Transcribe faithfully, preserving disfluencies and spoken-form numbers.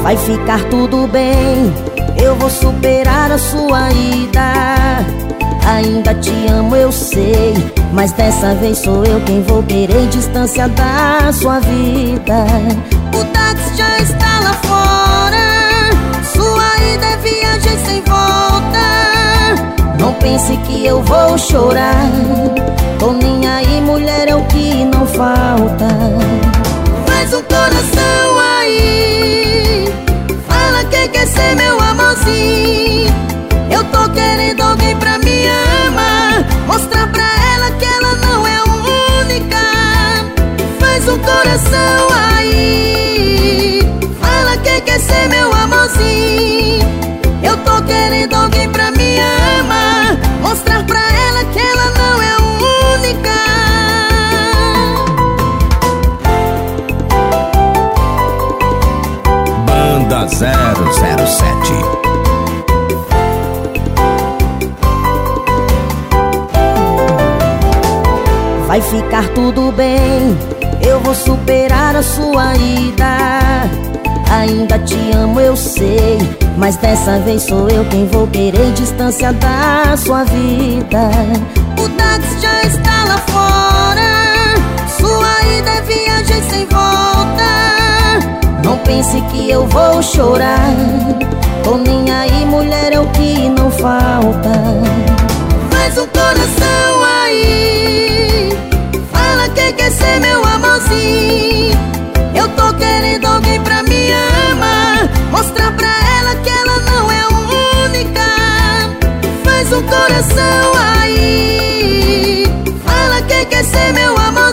Vai ficar tudo bem, eu vou superar a sua ida. Ainda te amo, eu sei, mas dessa vez sou eu quem vou querer distância da sua vida. O táxi já está lá fora, sua ida é viagem sem volta. Não pense que eu vou chorar, tô nem aí, mulher, é o que não falta. Faz um coração aí, fala que quer ser meu amorzinho. Eu tô querendo alguém pra me amar, mostrar pra ela que ela não é única. Faz um coração aí, fala que quer ser meu amorzinho. Eu tô querendo alguém pra me amar, mostrar pra ela que ela não é única. Banda zero zero sete. Vai ficar tudo bem, eu vou superar a sua ida. Ainda te amo, eu sei, mas dessa vez sou eu quem vou querer distância da sua vida. O táxi já está lá fora, sua ida é viagem sem volta. Não pense que eu vou chorar, tô nem aí, mulher, é o que não falta. Faz um coração aí, fala que quer ser meu amorzinho. Eu tô querendo alguém pra me amar, mostrar pra ela que ela não é única. Faz um coração